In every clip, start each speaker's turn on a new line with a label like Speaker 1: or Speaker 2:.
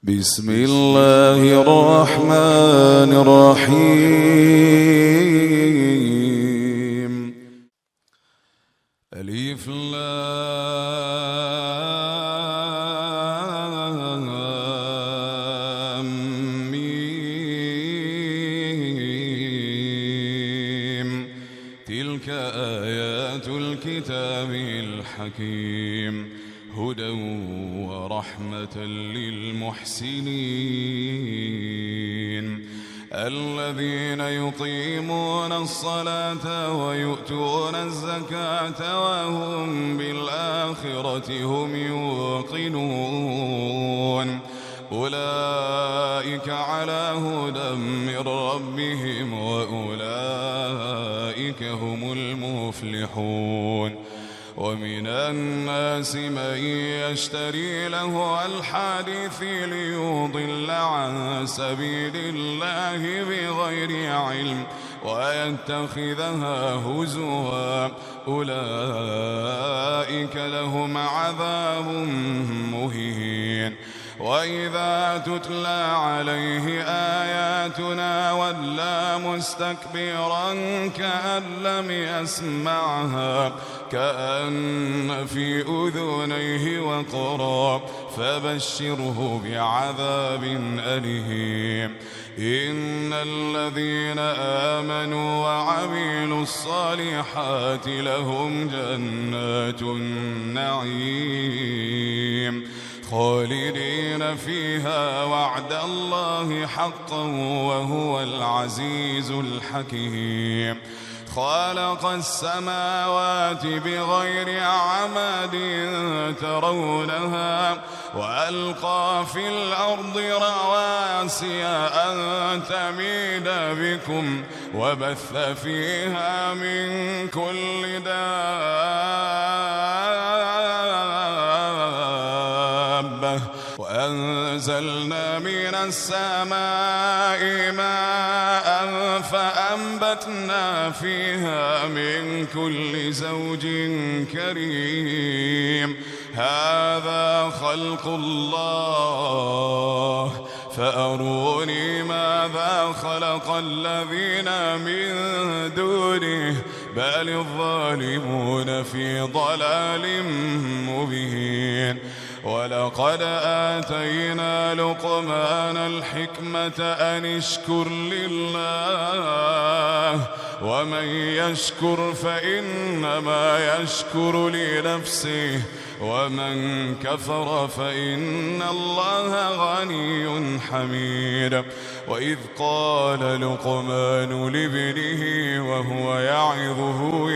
Speaker 1: بسم الله الرحمن الرحيم. ألف لام ميم. تلك آيات الكتاب الحكيم، هدى ورحمة للمحسنين الذين يقيمون الصلاة ويؤتون الزكاة وهم بالآخرة هم يوقنون. أولئك على هدى من ربهم وأولئك هم المفلحون. ومن الناس من يشتري له الحديث ليضل عن سبيل الله بغير علم ويتخذها هزوا، أولئك لهم عذاب مهين. وإذا تتلى عليه آياتنا ولى مستكبرا كأن لم يسمعها كأن في أذنيه وقرا، فبشره بعذاب أليم. إن الذين آمنوا وعملوا الصالحات لهم جنات النعيم خالدين فيها وعد الله حقا وهو العزيز الحكيم. خلق السماوات بغير عمد ترونها وألقى في الأرض رواسي أن تميد بكم وبث فيها من كل دابة وأنزلنا من السماء ماء فأنبتنا فيها من كل زوج كريم. هذا خلق الله فأروني ماذا خلق الذين من دونه بل الظالمون في ضلال مبين. ولقد آتينا لقمان الحكمة أن اشكر لله ومن يشكر فإنما يشكر لنفسه ومن كفر فإن الله غني حميد. وإذ قال لقمان لابنه وهو يعظه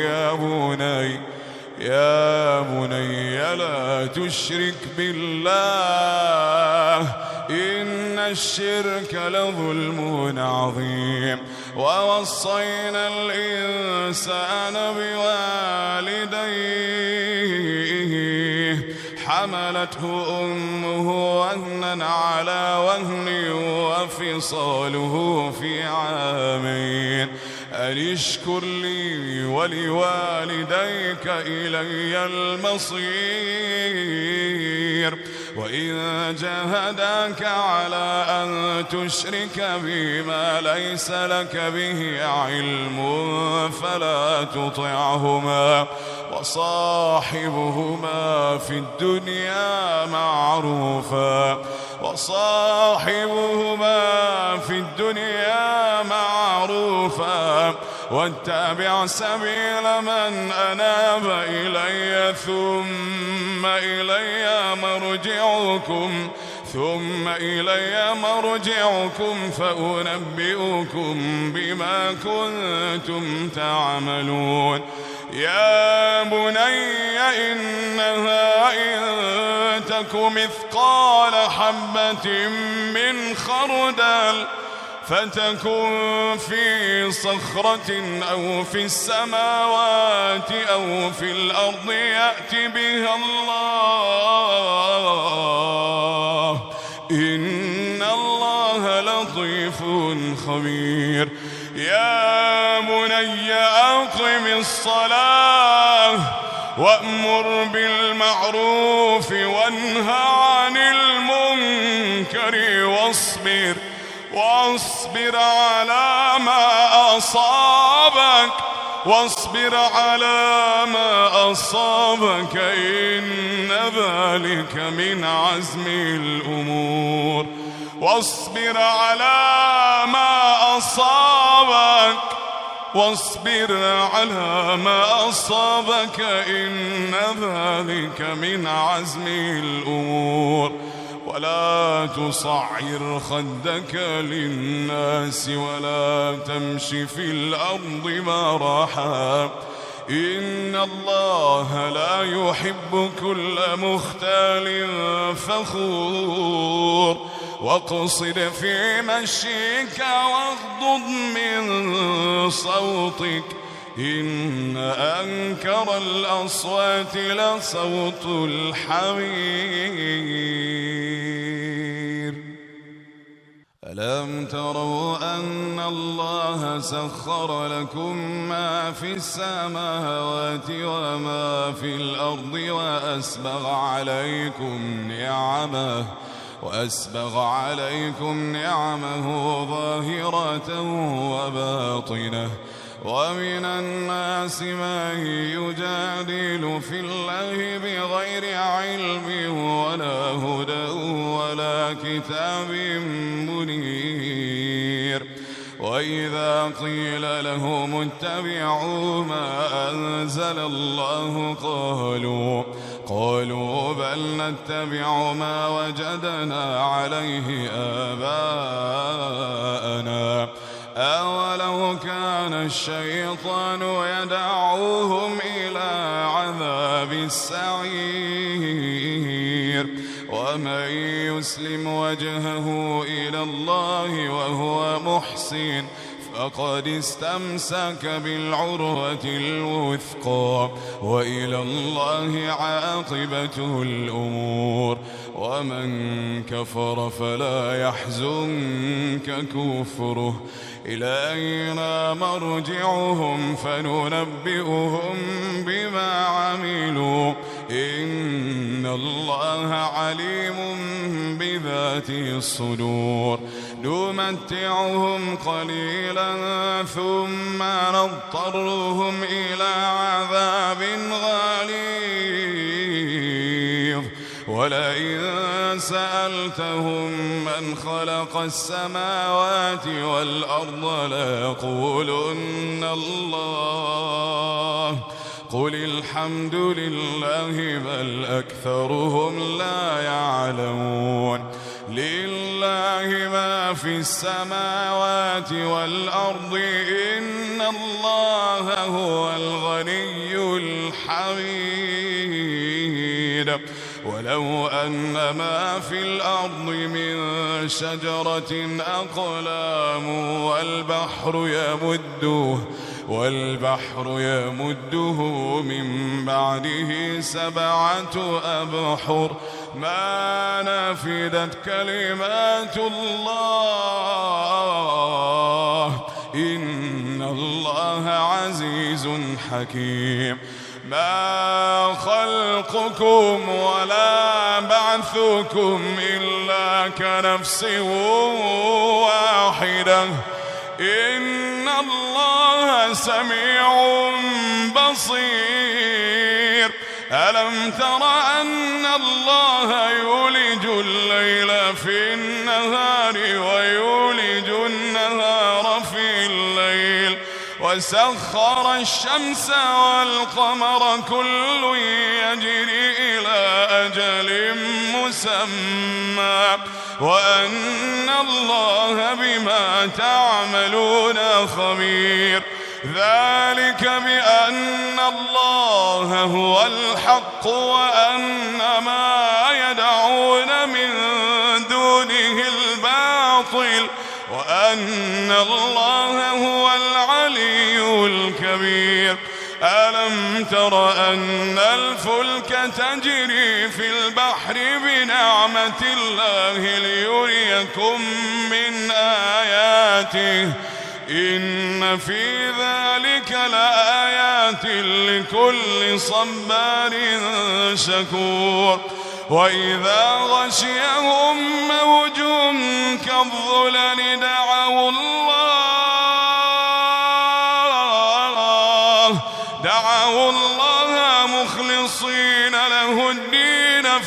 Speaker 1: يا بني لا تشرك بالله إن الشرك لظلم عظيم. ووصينا الإنسان بوالديه حملته أمه وهنا على وهن وفصاله في عامين أن اشكر لي ولوالديك إلي المصير. وإن جاهداك على أن تشرك بما ليس لك به علم فلا تطعهما وصاحبهما في الدنيا معروفا واتبع سبيل من أناب إلي ثم إلي مرجعكم فأنبئكم بما كنتم تعملون. يا بني إنها إن تك مثقال حبة من خردل فتكن في صخرة أو في السماوات أو في الأرض يأت بها الله إن الله لطيف خبير. يا بني أقم الصلاة وأمر بالمعروف وانه عن المنكر المنكر واصبر على ما أصابك إن ذلك من عزم الأمور. واصبر على ما أصابك إن ذلك من عزم الأمور. ولا تصعر خدك للناس ولا تمش في الأرض مرحا إن الله لا يحب كل مختال فخور. واقصد في مشيك واغضض من صوتك إن أنكر الأصوات لصوت الحمير. ألم تروا أن الله سخر لكم ما في السماوات وما في الأرض وأسبغ عليكم نعمه ظاهرة وباطنة. ومن الناس من يجادل في الله بغير علم ولا هدى ولا كتاب منير. وإذا قيل لهم اتبعوا ما أنزل الله قالوا بل نتبع ما وجدنا عليه آباءنا أولو كان الشيطان يدعوهم إلى عذاب السعير. ومن يسلم وجهه إلى الله وهو محسن فقد استمسك بالعروة الوثقى وإلى الله عاقبة الأمور. ومن كفر فلا يحزنك كفره إلينا مرجعهم فننبئهم بما عملوا إن الله عليم بذات الصدور. نمتعهم قليلا ثم نضطرهم إلى عذاب غليظ. ولئن سألتهم من خلق السماوات والأرض ليقولن الله قل الحمد لله بل أكثرهم لا يعلمون. لله ما في السماوات والأرض إن الله هو الغني الحميد. ولو أن ما في الأرض من شجرة أقلام والبحر يمده من بعده 7 أبحر ما نفدت كلمات الله إن الله عزيز حكيم. ما خلقكم ولا بعثكم إلا كنفس واحدة إن الله سميع بصير. ألم تر أن الله يولج الليل في النهار ويولج النهار في الليل وسخر الشمس والقمر كل يجري إلى أجل مسمى وأن الله بما تعملون خبير. ذلك بأن الله هو الحق وأن ما يدعون من دونه الباطل وأن الله هو العلي الكبير. ألم تر أن الفلك تجري في البحر بنعمة الله ليريكم من آياته إن في ذلك لآيات لكل صبار شكور. وإذا غشيهم موج كالظلل دعوا الله مخلصين له الدين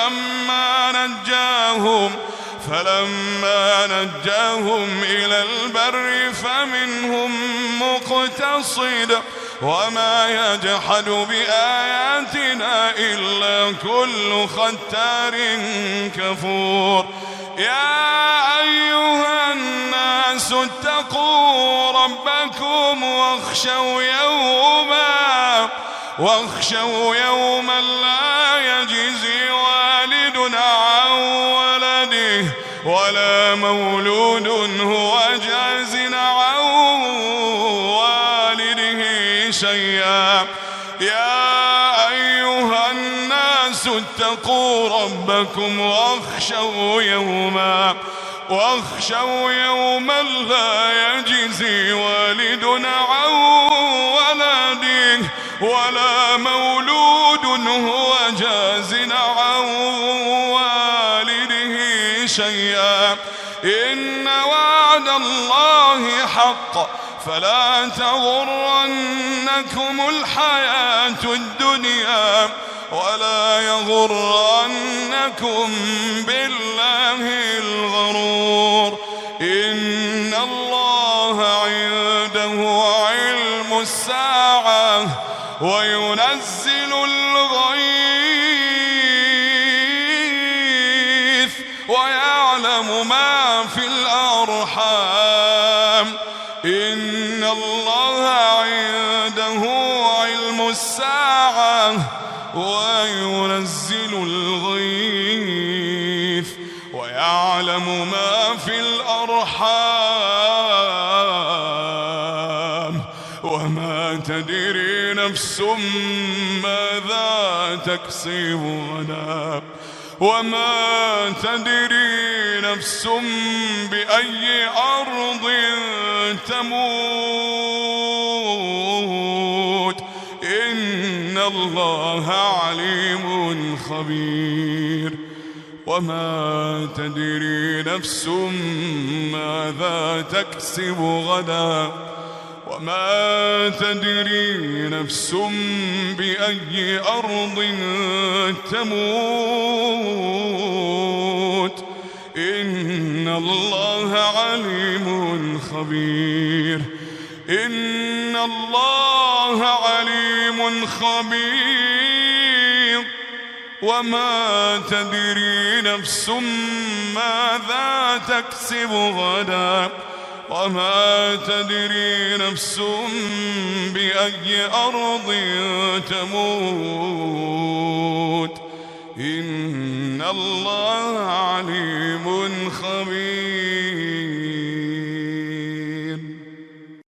Speaker 1: فلما نجاهم إلى البر فمنهم مقتصد وما يجحد بآياتنا إلا كل ختار كفور. يا أيها الناس اتقوا ربكم واخشوا يوما لا يجزي والد عن ولده ولا مولود هو جاز عن والده شيئا. يا أيها الناس اتقوا ربكم واخشوا يوما لا يجزي والد عن ولده ولا مولود هو جاز عن والده شيئا. إن وعد الله حق فلا تغرنكم الحياة الدنيا ولا يغرنكم بالله الغرور. إن الله عنده علم الساعة وينزل الغيث ويعلم ما في الأرحام. إن الله عنده علم الساعة وينزل الغيث ويعلم ما في الأرحام وما تدري نفس ماذا تكسب غدا وما تدري نفس بأي أرض تموت. إن الله عليم خبير. وما تدري نفس ماذا تكسب غدا وما تدري نفس بأي أرض تموت. إن الله عليم خبير. إن الله عليم خبير. وما تدري نفس ماذا تكسب غدا وما تدري نفس بأي أرض تموت. إن الله عليم خبير.